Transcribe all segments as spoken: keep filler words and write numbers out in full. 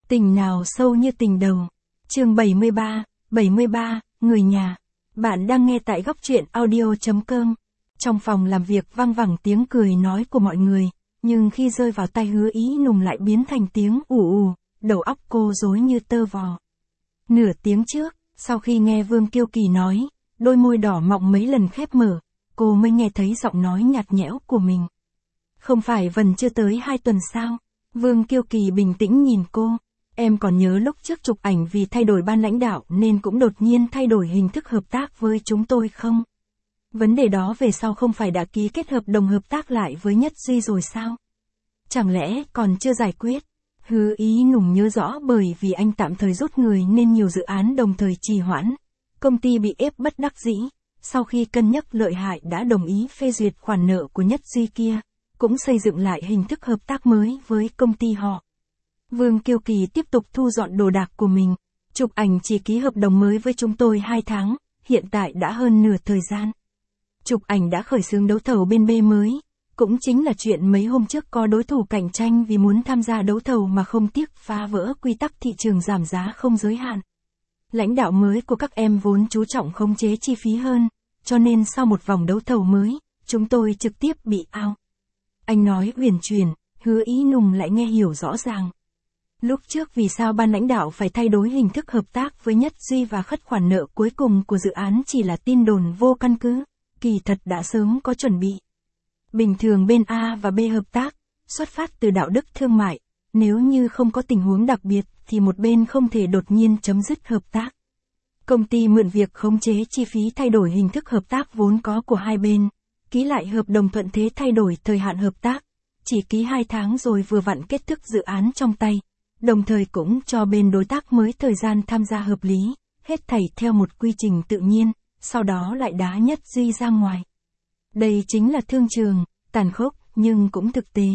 Tình nào sâu như tình đầu. Chương bảy mươi ba, bảy mươi ba, người nhà. Bạn đang nghe tại góc truyện audio chấm com. Trong phòng làm việc vang vẳng tiếng cười nói của mọi người, nhưng khi rơi vào tai Hứa Ý Nùng lại biến thành tiếng ù ù, đầu óc cô rối như tơ vò. Nửa tiếng trước, sau khi nghe Vương Kiêu Kỳ nói, đôi môi đỏ mọng mấy lần khép mở, cô mới nghe thấy giọng nói nhạt nhẽo của mình. Không phải vẫn chưa tới hai tuần sao? Vương Kiêu Kỳ bình tĩnh nhìn cô. Em còn nhớ lúc trước chụp ảnh vì thay đổi ban lãnh đạo nên cũng đột nhiên thay đổi hình thức hợp tác với chúng tôi không? Vấn đề đó về sau không phải đã ký kết hợp đồng hợp tác lại với Nhất Duy rồi sao? Chẳng lẽ còn chưa giải quyết? Hứa Ý Nùng nhớ rõ bởi vì anh tạm thời rút người nên nhiều dự án đồng thời trì hoãn. Công ty bị ép bất đắc dĩ, sau khi cân nhắc lợi hại đã đồng ý phê duyệt khoản nợ của Nhất Duy kia, cũng xây dựng lại hình thức hợp tác mới với công ty họ. Vương Kiêu Kỳ tiếp tục thu dọn đồ đạc của mình, chụp ảnh chỉ ký hợp đồng mới với chúng tôi hai tháng, hiện tại đã hơn nửa thời gian. Chụp ảnh đã khởi xướng đấu thầu bên B mới, cũng chính là chuyện mấy hôm trước có đối thủ cạnh tranh vì muốn tham gia đấu thầu mà không tiếc phá vỡ quy tắc thị trường giảm giá không giới hạn. Lãnh đạo mới của các em vốn chú trọng khống chế chi phí hơn, cho nên sau một vòng đấu thầu mới, chúng tôi trực tiếp bị out. Anh nói uyển chuyển, Hứa Ý Nùng lại nghe hiểu rõ ràng. Lúc trước vì sao ban lãnh đạo phải thay đổi hình thức hợp tác với Nhất Duy và khất khoản nợ cuối cùng của dự án chỉ là tin đồn vô căn cứ, kỳ thật đã sớm có chuẩn bị. Bình thường bên A và B hợp tác, xuất phát từ đạo đức thương mại, nếu như không có tình huống đặc biệt thì một bên không thể đột nhiên chấm dứt hợp tác. Công ty mượn việc khống chế chi phí thay đổi hình thức hợp tác vốn có của hai bên, ký lại hợp đồng thuận thế thay đổi thời hạn hợp tác, chỉ ký hai tháng rồi vừa vặn kết thúc dự án trong tay, đồng thời cũng cho bên đối tác mới thời gian tham gia hợp lý, hết thảy theo một quy trình tự nhiên, sau đó lại đá Nhất Duy ra ngoài. Đây chính là thương trường, tàn khốc, nhưng cũng thực tế.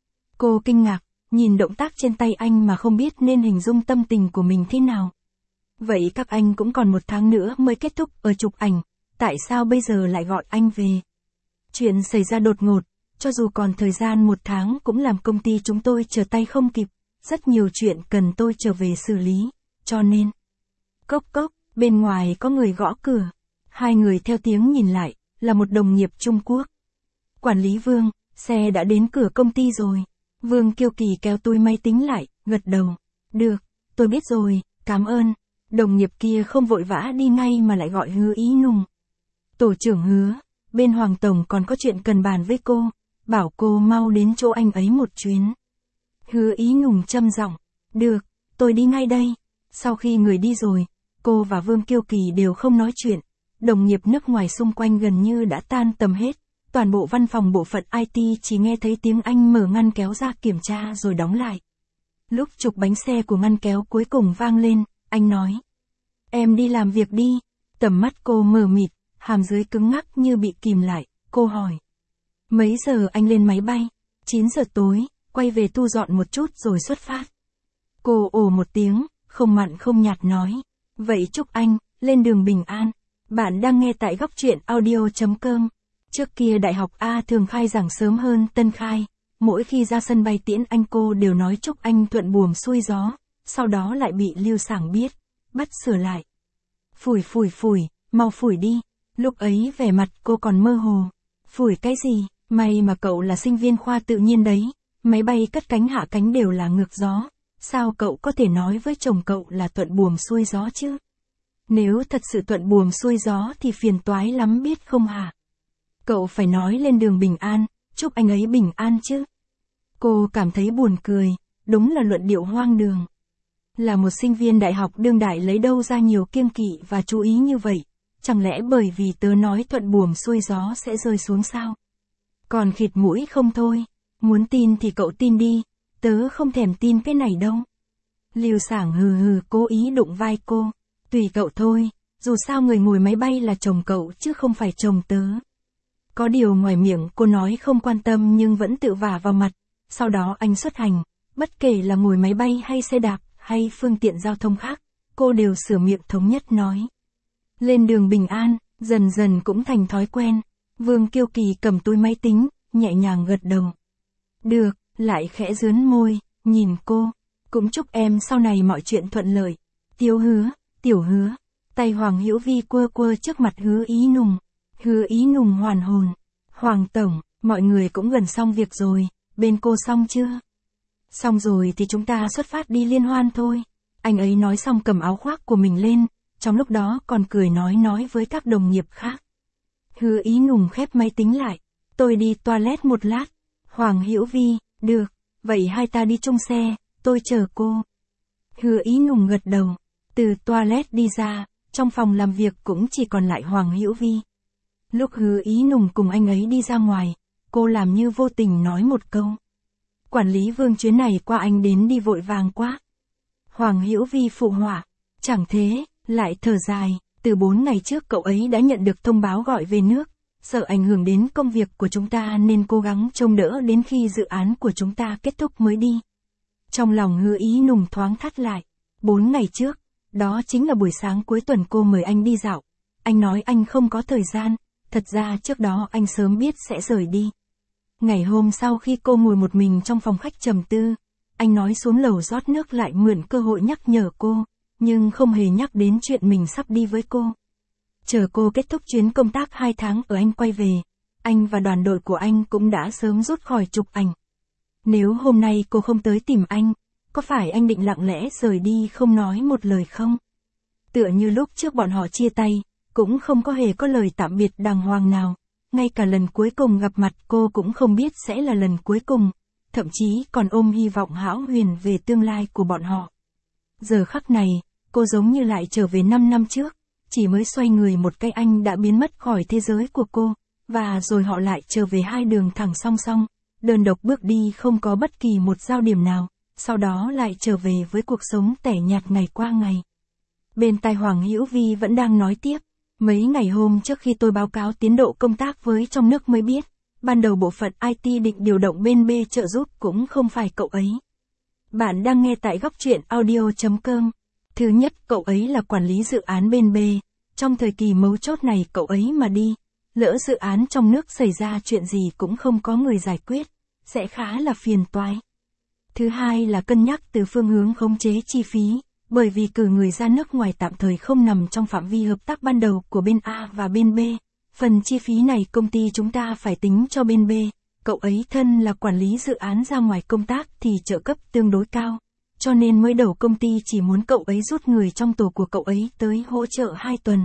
Cô kinh ngạc, nhìn động tác trên tay anh mà không biết nên hình dung tâm tình của mình thế nào. Vậy các anh cũng còn một tháng nữa mới kết thúc ở chụp ảnh, tại sao bây giờ lại gọi anh về? Chuyện xảy ra đột ngột, cho dù còn thời gian một tháng cũng làm công ty chúng tôi trở tay không kịp, rất nhiều chuyện cần tôi trở về xử lý, cho nên... Cốc cốc, bên ngoài có người gõ cửa. Hai người theo tiếng nhìn lại, là một đồng nghiệp Trung Quốc. Quản lý Vương, xe đã đến cửa công ty rồi. Vương Kiêu Kỳ kéo túi máy tính lại, gật đầu. Được, tôi biết rồi, cảm ơn. Đồng nghiệp kia không vội vã đi ngay mà lại gọi Hứa Ý Nùng. Tổ trưởng Hứa, bên Hoàng Tổng còn có chuyện cần bàn với cô, bảo cô mau đến chỗ anh ấy một chuyến. Hứa Ý Nùng trầm giọng, được, tôi đi ngay đây. Sau khi người đi rồi, cô và Vương Kiêu Kỳ đều không nói chuyện. Đồng nghiệp nước ngoài xung quanh gần như đã tan tầm hết, toàn bộ văn phòng bộ phận i tê chỉ nghe thấy tiếng anh mở ngăn kéo ra kiểm tra rồi đóng lại. Lúc trục bánh xe của ngăn kéo cuối cùng vang lên, anh nói. Em đi làm việc đi. Tầm mắt cô mờ mịt, hàm dưới cứng ngắc như bị kìm lại, cô hỏi. Mấy giờ anh lên máy bay? chín giờ tối, quay về thu dọn một chút rồi xuất phát. Cô ồ một tiếng, không mặn không nhạt nói. Vậy chúc anh, lên đường bình an. Bạn đang nghe tại góc truyện audio chấm com. Trước kia đại học A thường khai giảng sớm hơn tân khai. Mỗi khi ra sân bay tiễn anh cô đều nói chúc anh thuận buồm xuôi gió. Sau đó lại bị Lưu Sảng biết. Bắt sửa lại. Phủi phủi phủi, mau phủi đi. Lúc ấy vẻ mặt cô còn mơ hồ. Phủi cái gì, may mà cậu là sinh viên khoa tự nhiên đấy. Máy bay cất cánh hạ cánh đều là ngược gió. Sao cậu có thể nói với chồng cậu là thuận buồm xuôi gió chứ? Nếu thật sự thuận buồm xuôi gió thì phiền toái lắm biết không hả? Cậu phải nói lên đường bình an, chúc anh ấy bình an chứ. Cô cảm thấy buồn cười, đúng là luận điệu hoang đường. Là một sinh viên đại học đương đại lấy đâu ra nhiều kiêng kỵ và chú ý như vậy, chẳng lẽ bởi vì tớ nói thuận buồm xuôi gió sẽ rơi xuống sao? Còn khịt mũi không thôi, muốn tin thì cậu tin đi, tớ không thèm tin cái này đâu. Lưu Sảng hừ hừ cố ý đụng vai cô. Tùy cậu thôi, dù sao người ngồi máy bay là chồng cậu chứ không phải chồng tớ. Có điều ngoài miệng cô nói không quan tâm nhưng vẫn tự vả vào mặt. Sau đó anh xuất hành, bất kể là ngồi máy bay hay xe đạp hay phương tiện giao thông khác, cô đều sửa miệng thống nhất nói. Lên đường bình an, dần dần cũng thành thói quen. Vương Kiêu Kỳ cầm túi máy tính, nhẹ nhàng gật đầu. Được, lại khẽ dướn môi, nhìn cô. Cũng chúc em sau này mọi chuyện thuận lợi. Tiêu Hứa, Tiểu Hứa. Tay Hoàng Hữu Vi quơ quơ trước mặt Hứa Ý Nùng. Hứa Ý Nùng hoàn hồn. Hoàng tổng, mọi người cũng gần xong việc rồi, bên cô xong chưa? Xong rồi thì chúng ta xuất phát đi liên hoan thôi. Anh ấy nói xong cầm áo khoác của mình lên, trong lúc đó còn cười nói nói với các đồng nghiệp khác. Hứa Ý Nùng khép máy tính lại. Tôi đi toilet một lát. Hoàng Hữu Vi, được, vậy hai ta đi chung xe, tôi chờ cô. Hứa Ý Nùng gật đầu. Từ toilet đi ra, trong phòng làm việc cũng chỉ còn lại Hoàng Hữu Vi. Lúc Hứa Ý Nùng cùng anh ấy đi ra ngoài, cô làm như vô tình nói một câu. Quản lý Vương chuyến này qua anh đến đi vội vàng quá. Hoàng Hữu Vi phụ họa. Chẳng thế, lại thở dài, từ bốn ngày trước cậu ấy đã nhận được thông báo gọi về nước, sợ ảnh hưởng đến công việc của chúng ta nên cố gắng trông đỡ đến khi dự án của chúng ta kết thúc mới đi. Trong lòng Hứa Ý Nùng thoáng thắt lại. Bốn ngày trước, đó chính là buổi sáng cuối tuần cô mời anh đi dạo. Anh nói anh không có thời gian, thật ra trước đó anh sớm biết sẽ rời đi. Ngày hôm sau khi cô ngồi một mình trong phòng khách trầm tư, anh nói xuống lầu rót nước lại mượn cơ hội nhắc nhở cô, nhưng không hề nhắc đến chuyện mình sắp đi với cô. Chờ cô kết thúc chuyến công tác hai tháng ở Anh quay về, anh và đoàn đội của anh cũng đã sớm rút khỏi chụp ảnh. Nếu hôm nay cô không tới tìm anh, có phải anh định lặng lẽ rời đi không nói một lời không? Tựa như lúc trước bọn họ chia tay, cũng không có hề có lời tạm biệt đàng hoàng nào. Ngay cả lần cuối cùng gặp mặt cô cũng không biết sẽ là lần cuối cùng, thậm chí còn ôm hy vọng hão huyền về tương lai của bọn họ. Giờ khắc này, cô giống như lại trở về năm năm trước, chỉ mới xoay người một cái anh đã biến mất khỏi thế giới của cô, và rồi họ lại trở về hai đường thẳng song song, đơn độc bước đi không có bất kỳ một giao điểm nào, sau đó lại trở về với cuộc sống tẻ nhạt ngày qua ngày. Bên tai Hoàng Hữu Vi vẫn đang nói tiếp. Mấy ngày hôm trước khi tôi báo cáo tiến độ công tác với trong nước mới biết, ban đầu bộ phận i tê định điều động bên B trợ giúp cũng không phải cậu ấy. Bạn đang nghe tại góc truyện audio chấm com. Thứ nhất, cậu ấy là quản lý dự án bên B, trong thời kỳ mấu chốt này cậu ấy mà đi, lỡ dự án trong nước xảy ra chuyện gì cũng không có người giải quyết, sẽ khá là phiền toái. Thứ hai là cân nhắc từ phương hướng khống chế chi phí. Bởi vì cử người ra nước ngoài tạm thời không nằm trong phạm vi hợp tác ban đầu của bên A và bên B. Phần chi phí này công ty chúng ta phải tính cho bên B. Cậu ấy thân là quản lý dự án ra ngoài công tác thì trợ cấp tương đối cao. Cho nên mới đầu công ty chỉ muốn cậu ấy rút người trong tổ của cậu ấy tới hỗ trợ hai tuần.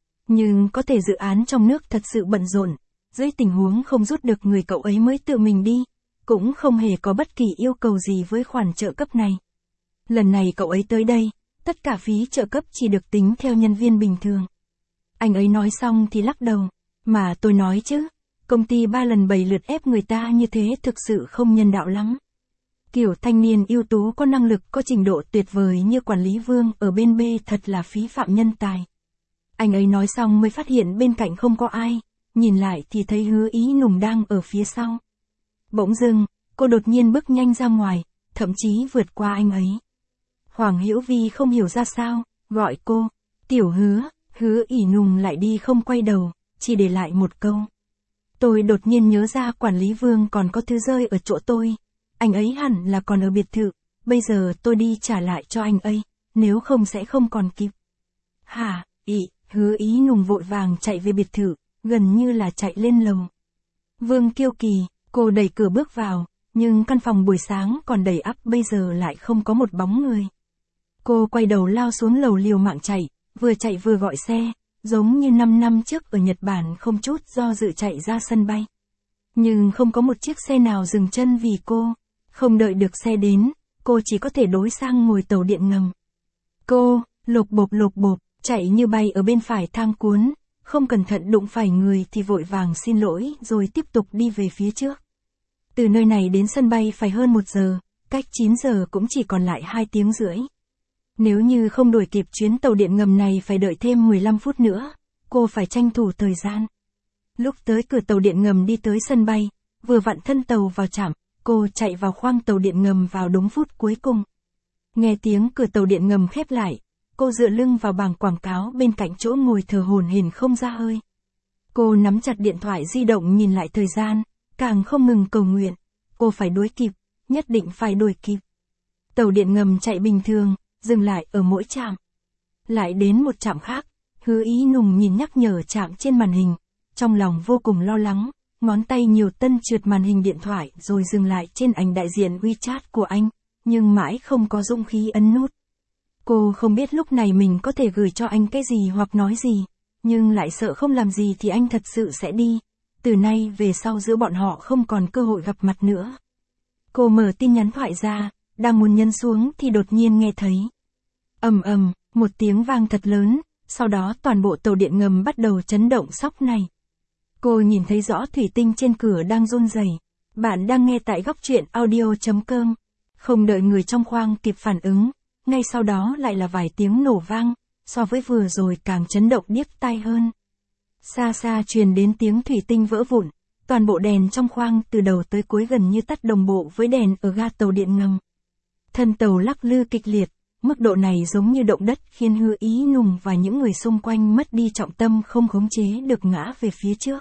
Nhưng có thể dự án trong nước thật sự bận rộn. Dưới tình huống không rút được người cậu ấy mới tự mình đi. Cũng không hề có bất kỳ yêu cầu gì với khoản trợ cấp này. Lần này cậu ấy tới đây, tất cả phí trợ cấp chỉ được tính theo nhân viên bình thường. Anh ấy nói xong thì lắc đầu, mà tôi nói chứ, công ty ba lần bảy lượt ép người ta như thế thực sự không nhân đạo lắm. Kiểu thanh niên ưu tú có năng lực có trình độ tuyệt vời như quản lý Vương ở bên B thật là phí phạm nhân tài. Anh ấy nói xong mới phát hiện bên cạnh không có ai, nhìn lại thì thấy Hứa Ý Nùng đang ở phía sau. Bỗng dưng, cô đột nhiên bước nhanh ra ngoài, thậm chí vượt qua anh ấy. Hoàng Hữu Vi không hiểu ra sao, gọi cô, Tiểu Hứa, Hứa Ý Nùng lại đi không quay đầu, chỉ để lại một câu. Tôi đột nhiên nhớ ra quản lý Vương còn có thứ rơi ở chỗ tôi, anh ấy hẳn là còn ở biệt thự, bây giờ tôi đi trả lại cho anh ấy, nếu không sẽ không còn kịp. Hả, ị, Hứa Ý Nùng vội vàng chạy về biệt thự, gần như là chạy lên lầu. Vương Kiêu Kỳ, cô đẩy cửa bước vào, nhưng căn phòng buổi sáng còn đầy ắp bây giờ lại không có một bóng người. Cô quay đầu lao xuống lầu liều mạng chạy, vừa chạy vừa gọi xe, giống như năm năm trước ở Nhật Bản không chút do dự chạy ra sân bay. Nhưng không có một chiếc xe nào dừng chân vì cô, không đợi được xe đến, cô chỉ có thể đối sang ngồi tàu điện ngầm. Cô, lộp bộp lộp bộp, chạy như bay ở bên phải thang cuốn, không cẩn thận đụng phải người thì vội vàng xin lỗi rồi tiếp tục đi về phía trước. Từ nơi này đến sân bay phải hơn một giờ, cách chín giờ cũng chỉ còn lại hai tiếng rưỡi. Nếu như không đuổi kịp chuyến tàu điện ngầm này phải đợi thêm mười lăm phút nữa, cô phải tranh thủ thời gian. Lúc tới cửa tàu điện ngầm đi tới sân bay, vừa vặn thân tàu vào trạm, cô chạy vào khoang tàu điện ngầm vào đúng phút cuối cùng. Nghe tiếng cửa tàu điện ngầm khép lại, cô dựa lưng vào bảng quảng cáo bên cạnh chỗ ngồi thở hổn hển không ra hơi. Cô nắm chặt điện thoại di động nhìn lại thời gian, càng không ngừng cầu nguyện, cô phải đuổi kịp, nhất định phải đuổi kịp. Tàu điện ngầm chạy bình thường, dừng lại ở mỗi trạm. Lại đến một trạm khác, Hứa Ý Nùng nhìn nhắc nhở trạm trên màn hình, trong lòng vô cùng lo lắng, ngón tay nhiều tân trượt màn hình điện thoại rồi dừng lại trên ảnh đại diện WeChat của anh, nhưng mãi không có dũng khí ấn nút. Cô không biết lúc này mình có thể gửi cho anh cái gì hoặc nói gì, nhưng lại sợ không làm gì thì anh thật sự sẽ đi. Từ nay về sau giữa bọn họ không còn cơ hội gặp mặt nữa. Cô mở tin nhắn thoại ra, đang muốn nhấn xuống thì đột nhiên nghe thấy. Ầm ầm, một tiếng vang thật lớn, sau đó toàn bộ tàu điện ngầm bắt đầu chấn động sóc này. Cô nhìn thấy rõ thủy tinh trên cửa đang run rẩy. Bạn đang nghe tại góc truyện audio chấm com. Không đợi người trong khoang kịp phản ứng, ngay sau đó lại là vài tiếng nổ vang, so với vừa rồi càng chấn động điếc tai hơn. Xa xa truyền đến tiếng thủy tinh vỡ vụn, toàn bộ đèn trong khoang từ đầu tới cuối gần như tắt đồng bộ với đèn ở ga tàu điện ngầm. Thân tàu lắc lư kịch liệt, mức độ này giống như động đất khiến Hứa Ý Nùng và những người xung quanh mất đi trọng tâm không khống chế được ngã về phía trước.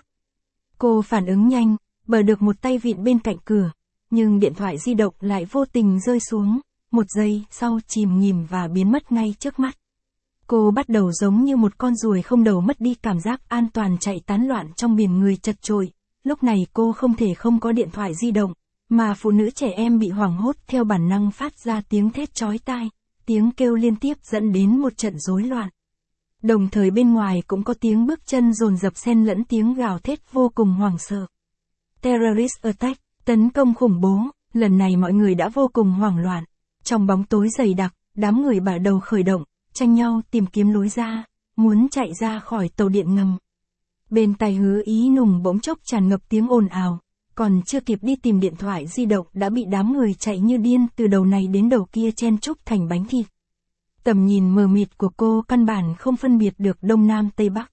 Cô phản ứng nhanh, bờ được một tay vịn bên cạnh cửa, nhưng điện thoại di động lại vô tình rơi xuống, một giây sau chìm nghỉm và biến mất ngay trước mắt. Cô bắt đầu giống như một con ruồi không đầu mất đi cảm giác an toàn chạy tán loạn trong biển người chật chội. Lúc này cô không thể không có điện thoại di động, mà phụ nữ trẻ em bị hoảng hốt theo bản năng phát ra tiếng thét chói tai, tiếng kêu liên tiếp dẫn đến một trận rối loạn. Đồng thời bên ngoài cũng có tiếng bước chân dồn dập xen lẫn tiếng gào thét vô cùng hoảng sợ. Terrorist attack, tấn công khủng bố, lần này mọi người đã vô cùng hoảng loạn. Trong bóng tối dày đặc, đám người bắt đầu khởi động, tranh nhau tìm kiếm lối ra, muốn chạy ra khỏi tàu điện ngầm. Bên tai Hứa Ý Nùng bỗng chốc tràn ngập tiếng ồn ào, còn chưa kịp đi tìm điện thoại di động đã bị đám người chạy như điên từ đầu này đến đầu kia chen chúc thành bánh thịt. Tầm nhìn mờ mịt của cô căn bản không phân biệt được đông nam tây bắc.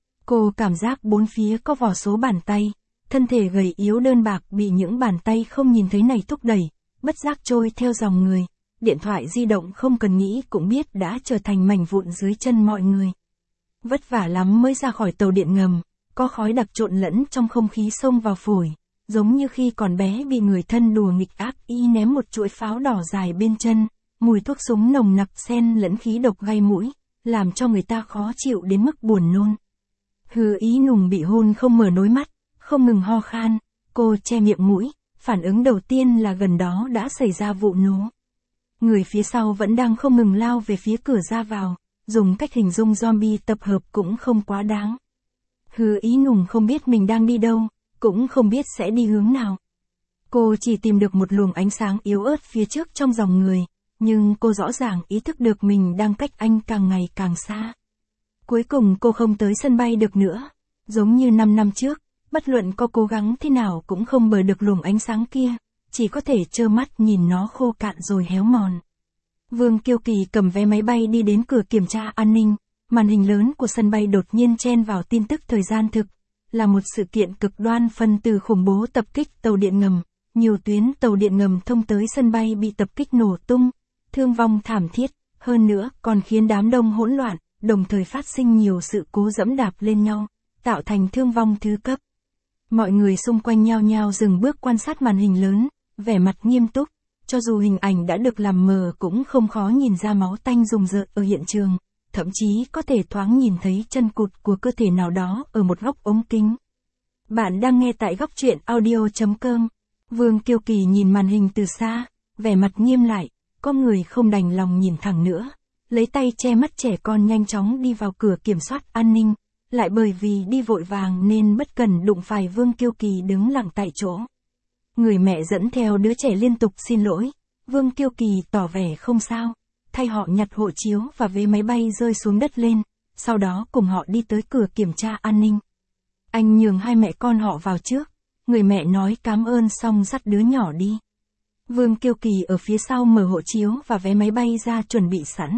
Cô cảm giác bốn phía có vô số bàn tay, thân thể gầy yếu đơn bạc bị những bàn tay không nhìn thấy này thúc đẩy, bất giác trôi theo dòng người. Điện thoại di động không cần nghĩ cũng biết đã trở thành mảnh vụn dưới chân mọi người. Vất vả lắm mới ra khỏi tàu điện ngầm, có khói đặc trộn lẫn trong không khí xông vào phổi, giống như khi còn bé bị người thân đùa nghịch ác y ném một chuỗi pháo đỏ dài bên chân, mùi thuốc súng nồng nặc xen lẫn khí độc gây mũi, làm cho người ta khó chịu đến mức buồn nôn. Hứa Ý Nùng bị hôn không mở nối mắt, không ngừng ho khan, cô che miệng mũi, phản ứng đầu tiên là gần đó đã xảy ra vụ nổ. Người phía sau vẫn đang không ngừng lao về phía cửa ra vào, dùng cách hình dung zombie tập hợp cũng không quá đáng. Hứa Ý Nùng không biết mình đang đi đâu, cũng không biết sẽ đi hướng nào. Cô chỉ tìm được một luồng ánh sáng yếu ớt phía trước trong dòng người, nhưng cô rõ ràng ý thức được mình đang cách anh càng ngày càng xa. Cuối cùng cô không tới sân bay được nữa, giống như năm năm trước, bất luận có cố gắng thế nào cũng không bờ được luồng ánh sáng kia, chỉ có thể trơ mắt nhìn nó khô cạn rồi héo mòn. Vương Kiêu Kỳ cầm vé máy bay đi đến cửa kiểm tra an ninh, màn hình lớn của sân bay đột nhiên chen vào tin tức thời gian thực, là một sự kiện cực đoan phân tử khủng bố tập kích tàu điện ngầm, nhiều tuyến tàu điện ngầm thông tới sân bay bị tập kích nổ tung, thương vong thảm thiết, hơn nữa còn khiến đám đông hỗn loạn, đồng thời phát sinh nhiều sự cố dẫm đạp lên nhau, tạo thành thương vong thứ cấp. Mọi người xung quanh nhao nhao dừng bước quan sát màn hình lớn, vẻ mặt nghiêm túc, cho dù hình ảnh đã được làm mờ cũng không khó nhìn ra máu tanh rùng rợn ở hiện trường, thậm chí có thể thoáng nhìn thấy chân cụt của cơ thể nào đó ở một góc ống kính. Bạn đang nghe tại góc truyện audio chấm com. Vương Kiêu Kỳ nhìn màn hình từ xa, vẻ mặt nghiêm lại, có người không đành lòng nhìn thẳng nữa, lấy tay che mắt trẻ con nhanh chóng đi vào cửa kiểm soát an ninh, lại bởi vì đi vội vàng nên bất cẩn đụng phải Vương Kiêu Kỳ đứng lặng tại chỗ. Người mẹ dẫn theo đứa trẻ liên tục xin lỗi, Vương Kiêu Kỳ tỏ vẻ không sao, thay họ nhặt hộ chiếu và vé máy bay rơi xuống đất lên, sau đó cùng họ đi tới cửa kiểm tra an ninh. Anh nhường hai mẹ con họ vào trước, người mẹ nói cảm ơn xong dắt đứa nhỏ đi. Vương Kiêu Kỳ ở phía sau mở hộ chiếu và vé máy bay ra chuẩn bị sẵn.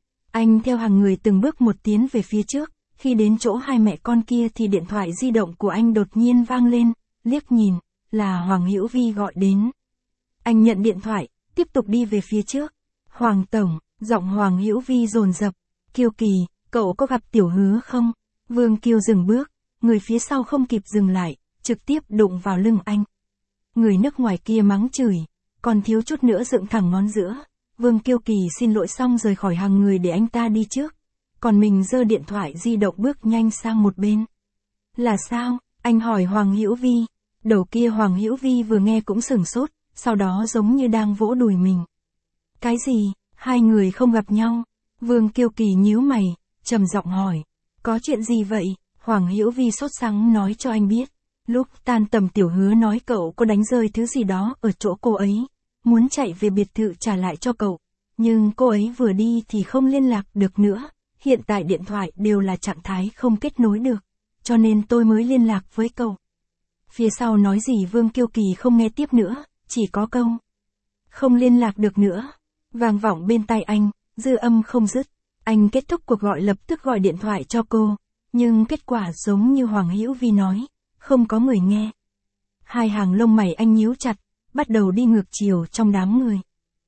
Anh theo hàng người từng bước một tiến về phía trước, khi đến chỗ hai mẹ con kia thì điện thoại di động của anh đột nhiên vang lên, liếc nhìn, là Hoàng Hữu Vi gọi đến. Anh nhận điện thoại, tiếp tục đi về phía trước. Hoàng Tổng, giọng Hoàng Hữu Vi dồn dập. Kiêu Kỳ, cậu có gặp Tiểu Hứa không? Vương Kiêu dừng bước, người phía sau không kịp dừng lại, trực tiếp đụng vào lưng anh. Người nước ngoài kia mắng chửi, còn thiếu chút nữa dựng thẳng ngón giữa. Vương Kiêu Kỳ xin lỗi xong rời khỏi hàng người để anh ta đi trước. Còn mình giơ điện thoại di động bước nhanh sang một bên. Là sao? Anh hỏi Hoàng Hữu Vi. Đầu kia Hoàng Hữu Vi vừa nghe cũng sửng sốt, sau đó giống như đang vỗ đùi mình. Cái gì? Hai người không gặp nhau. Vương Kiêu Kỳ nhíu mày, trầm giọng hỏi. Có chuyện gì vậy? Hoàng Hữu Vi sốt sắng nói cho anh biết. Lúc tan tầm Tiểu Hứa nói cậu có đánh rơi thứ gì đó ở chỗ cô ấy. Muốn chạy về biệt thự trả lại cho cậu. Nhưng cô ấy vừa đi thì không liên lạc được nữa. Hiện tại điện thoại đều là trạng thái không kết nối được. Cho nên tôi mới liên lạc với cậu. Phía sau nói gì Vương Kiêu Kỳ không nghe tiếp nữa, chỉ có câu. Không liên lạc được nữa. Vang vọng bên tai anh, dư âm không dứt. Anh kết thúc cuộc gọi lập tức gọi điện thoại cho cô. Nhưng kết quả giống như Hoàng Hữu Vi nói, không có người nghe. Hai hàng lông mày anh nhíu chặt, bắt đầu đi ngược chiều trong đám người.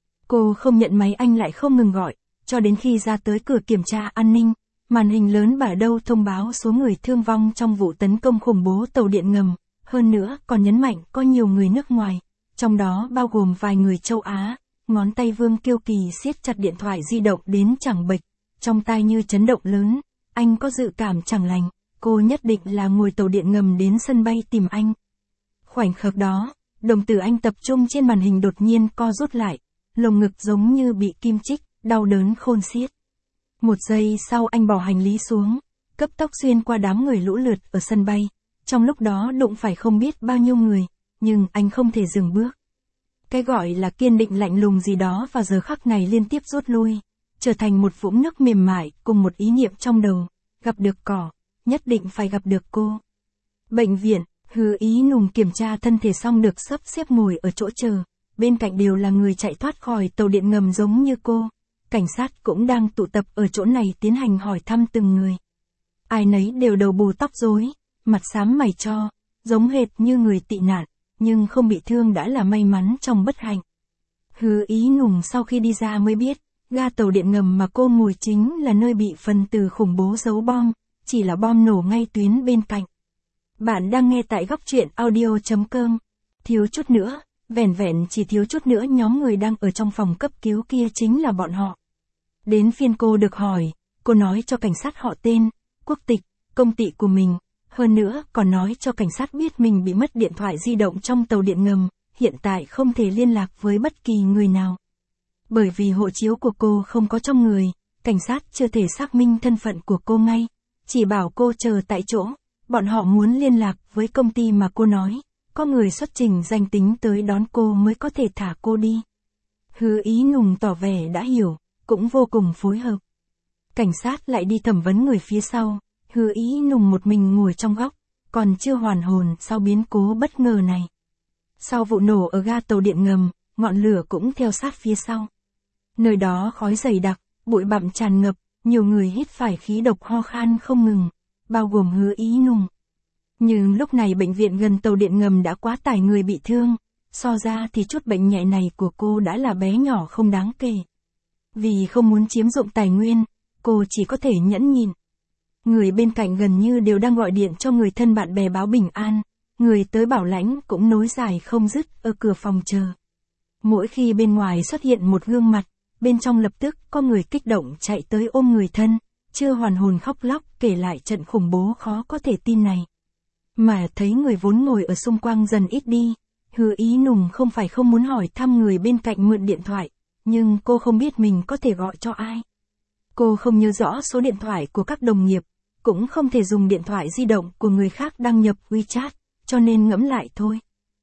Cô không nhận máy anh lại không ngừng gọi, cho đến khi ra tới cửa kiểm tra an ninh, màn hình lớn bả đâu thông báo số người thương vong trong vụ tấn công khủng bố tàu điện ngầm, hơn nữa còn nhấn mạnh có nhiều người nước ngoài, trong đó bao gồm vài người châu Á. Ngón tay Vương Kiêu Kỳ siết chặt điện thoại di động đến chẳng bệch, trong tai như chấn động lớn, anh có dự cảm chẳng lành, cô nhất định là ngồi tàu điện ngầm đến sân bay tìm anh. Khoảnh khắc đó, đồng tử anh tập trung trên màn hình đột nhiên co rút lại, lồng ngực giống như bị kim chích, đau đớn khôn xiết. Một giây sau anh bỏ hành lý xuống, cấp tốc xuyên qua đám người lũ lượt ở sân bay, trong lúc đó đụng phải không biết bao nhiêu người, nhưng anh không thể dừng bước. Cái gọi là kiên định lạnh lùng gì đó vào giờ khắc này liên tiếp rút lui, trở thành một vũng nước mềm mại cùng một ý niệm trong đầu, gặp được cỏ, nhất định phải gặp được cô. Bệnh viện, Hứa Ý Nùng kiểm tra thân thể xong được sắp xếp ngồi ở chỗ chờ, bên cạnh đều là người chạy thoát khỏi tàu điện ngầm giống như cô. Cảnh sát cũng đang tụ tập ở chỗ này tiến hành hỏi thăm từng người. Ai nấy đều đầu bù tóc rối, mặt xám mày cho, giống hệt như người tị nạn, nhưng không bị thương đã là may mắn trong bất hạnh. Hứa Ý Nùng sau khi đi ra mới biết, ga tàu điện ngầm mà cô ngồi chính là nơi bị phần tử khủng bố giấu bom, chỉ là bom nổ ngay tuyến bên cạnh. Bạn đang nghe tại góc truyện audio chấm com. Thiếu chút nữa, vẻn vẹn chỉ thiếu chút nữa nhóm người đang ở trong phòng cấp cứu kia chính là bọn họ. Đến phiên cô được hỏi, cô nói cho cảnh sát họ tên, quốc tịch, công ty của mình, hơn nữa còn nói cho cảnh sát biết mình bị mất điện thoại di động trong tàu điện ngầm, hiện tại không thể liên lạc với bất kỳ người nào. Bởi vì hộ chiếu của cô không có trong người, cảnh sát chưa thể xác minh thân phận của cô ngay, chỉ bảo cô chờ tại chỗ, bọn họ muốn liên lạc với công ty mà cô nói, có người xuất trình danh tính tới đón cô mới có thể thả cô đi. Hứa Ý Nùng tỏ vẻ đã hiểu, cũng vô cùng phối hợp. Cảnh sát lại đi thẩm vấn người phía sau, Hứa Ý Nùng một mình ngồi trong góc, còn chưa hoàn hồn sau biến cố bất ngờ này. Sau vụ nổ ở ga tàu điện ngầm, ngọn lửa cũng theo sát phía sau. Nơi đó khói dày đặc, bụi bặm tràn ngập, nhiều người hít phải khí độc ho khan không ngừng, bao gồm Hứa Ý Nùng. Nhưng lúc này bệnh viện gần tàu điện ngầm đã quá tải người bị thương, so ra thì chút bệnh nhẹ này của cô đã là bé nhỏ không đáng kể. Vì không muốn chiếm dụng tài nguyên, cô chỉ có thể nhẫn nhịn. Người bên cạnh gần như đều đang gọi điện cho người thân bạn bè báo bình an, người tới bảo lãnh cũng nối dài không dứt ở cửa phòng chờ. Mỗi khi bên ngoài xuất hiện một gương mặt, bên trong lập tức có người kích động chạy tới ôm người thân, chưa hoàn hồn khóc lóc kể lại trận khủng bố khó có thể tin này. Mà thấy người vốn ngồi ở xung quanh dần ít đi, Hứa Ý Nùng không phải không muốn hỏi thăm người bên cạnh mượn điện thoại, nhưng cô không biết mình có thể gọi cho ai. Cô không nhớ rõ số điện thoại của các đồng nghiệp, cũng không thể dùng điện thoại di động của người khác đăng nhập WeChat, cho nên ngẫm lại thôi.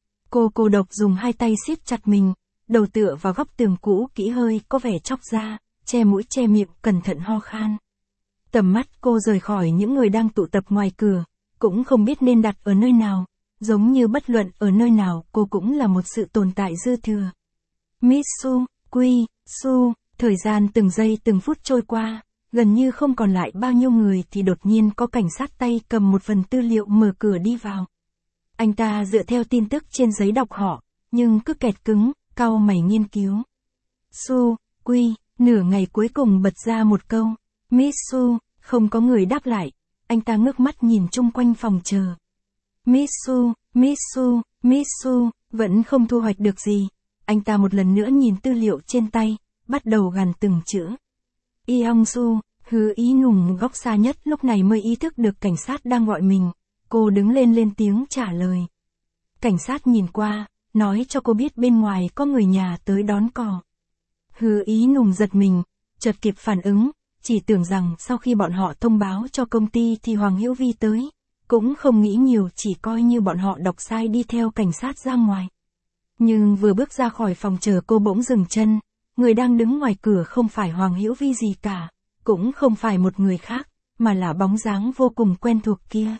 Cô cô độc dùng hai tay siết chặt mình, đầu tựa vào góc tường cũ kỹ hơi có vẻ chóc ra, che mũi che miệng cẩn thận ho khan. Tầm mắt cô rời khỏi những người đang tụ tập ngoài cửa, cũng không biết nên đặt ở nơi nào, giống như bất luận ở nơi nào cô cũng là một sự tồn tại dư thừa. Miss Su, Quy, Su, thời gian từng giây từng phút trôi qua, gần như không còn lại bao nhiêu người thì đột nhiên có cảnh sát tay cầm một phần tư liệu mở cửa đi vào. Anh ta dựa theo tin tức trên giấy đọc họ, nhưng cứ kẹt cứng, cau mày nghiên cứu. Su, Quy, nửa ngày cuối cùng bật ra một câu, Miss Su, không có người đáp lại, anh ta ngước mắt nhìn chung quanh phòng chờ. Miss Su, Miss Su, Miss Su, vẫn không thu hoạch được gì, anh ta một lần nữa nhìn tư liệu trên tay, bắt đầu gằn từng chữ. Y Hong Su, Hứa Ý Nùng góc xa nhất lúc này mới ý thức được cảnh sát đang gọi mình. Cô đứng lên lên tiếng trả lời. Cảnh sát nhìn qua, nói cho cô biết bên ngoài có người nhà tới đón cò. Hứa Ý Nùng giật mình, chợt kịp phản ứng, chỉ tưởng rằng sau khi bọn họ thông báo cho công ty thì Hoàng Hữu Vi tới. Cũng không nghĩ nhiều, chỉ coi như bọn họ đọc sai đi theo cảnh sát ra ngoài. Nhưng vừa bước ra khỏi phòng chờ cô bỗng dừng chân, người đang đứng ngoài cửa không phải Hoàng Hữu Vi gì cả, cũng không phải một người khác, mà là bóng dáng vô cùng quen thuộc kia.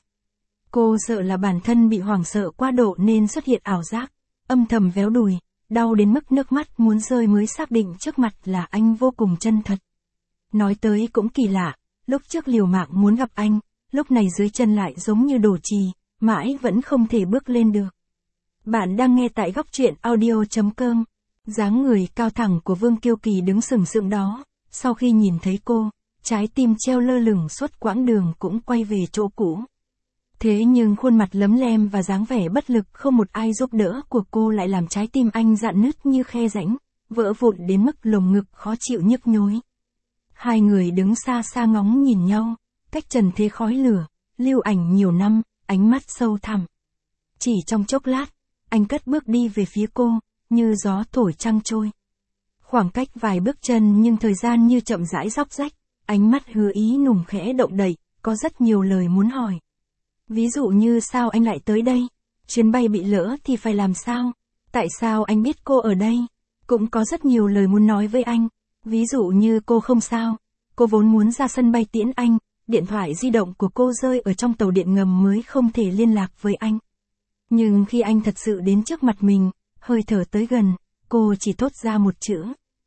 Cô sợ là bản thân bị hoảng sợ quá độ nên xuất hiện ảo giác, âm thầm véo đùi, đau đến mức nước mắt muốn rơi mới xác định trước mặt là anh vô cùng chân thật. Nói tới cũng kỳ lạ, lúc trước liều mạng muốn gặp anh, lúc này dưới chân lại giống như đổ chì, mãi vẫn không thể bước lên được. Bạn đang nghe tại góc truyện audio chấm com. Dáng người cao thẳng của Vương Kiêu Kỳ đứng sừng sững đó, sau khi nhìn thấy cô, trái tim treo lơ lửng suốt quãng đường cũng quay về chỗ cũ. Thế nhưng khuôn mặt lấm lem và dáng vẻ bất lực không một ai giúp đỡ của cô lại làm trái tim anh rạn nứt như khe rãnh, vỡ vụn đến mức lồng ngực khó chịu nhức nhối. Hai người đứng xa xa ngóng nhìn nhau, cách trần thế khói lửa, lưu ảnh nhiều năm, ánh mắt sâu thẳm. Chỉ trong chốc lát, anh cất bước đi về phía cô, như gió thổi trăng trôi. Khoảng cách vài bước chân nhưng thời gian như chậm rãi róc rách, ánh mắt Hứa Ý Nùng khẽ động đậy, có rất nhiều lời muốn hỏi. Ví dụ như sao anh lại tới đây? Chuyến bay bị lỡ thì phải làm sao? Tại sao anh biết cô ở đây? Cũng có rất nhiều lời muốn nói với anh. Ví dụ như cô không sao. Cô vốn muốn ra sân bay tiễn anh, điện thoại di động của cô rơi ở trong tàu điện ngầm mới không thể liên lạc với anh. Nhưng khi anh thật sự đến trước mặt mình, hơi thở tới gần, cô chỉ thốt ra một chữ.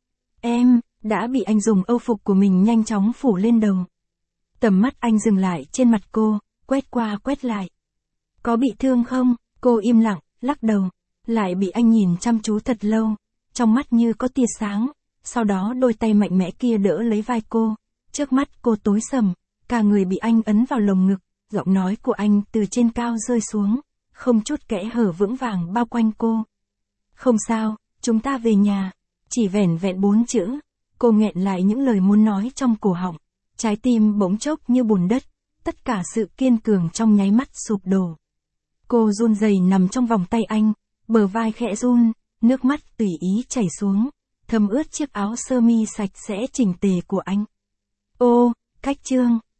Em, đã bị anh dùng âu phục của mình nhanh chóng phủ lên đầu. Tầm mắt anh dừng lại trên mặt cô, quét qua quét lại. Có bị thương không? Cô im lặng, lắc đầu, lại bị anh nhìn chăm chú thật lâu, trong mắt như có tia sáng, sau đó đôi tay mạnh mẽ kia đỡ lấy vai cô, trước mắt cô tối sầm, cả người bị anh ấn vào lồng ngực, giọng nói của anh từ trên cao rơi xuống, không chút kẽ hở vững vàng bao quanh cô. Không sao, chúng ta về nhà, chỉ vẻn vẹn bốn chữ, cô nghẹn lại những lời muốn nói trong cổ họng, trái tim bỗng chốc như bùn đất. Tất cả sự kiên cường trong nháy mắt sụp đổ. Cô run rẩy nằm trong vòng tay anh, bờ vai khẽ run, nước mắt tùy ý chảy xuống, thấm ướt chiếc áo sơ mi sạch sẽ chỉnh tề của anh. Ô, cách chương.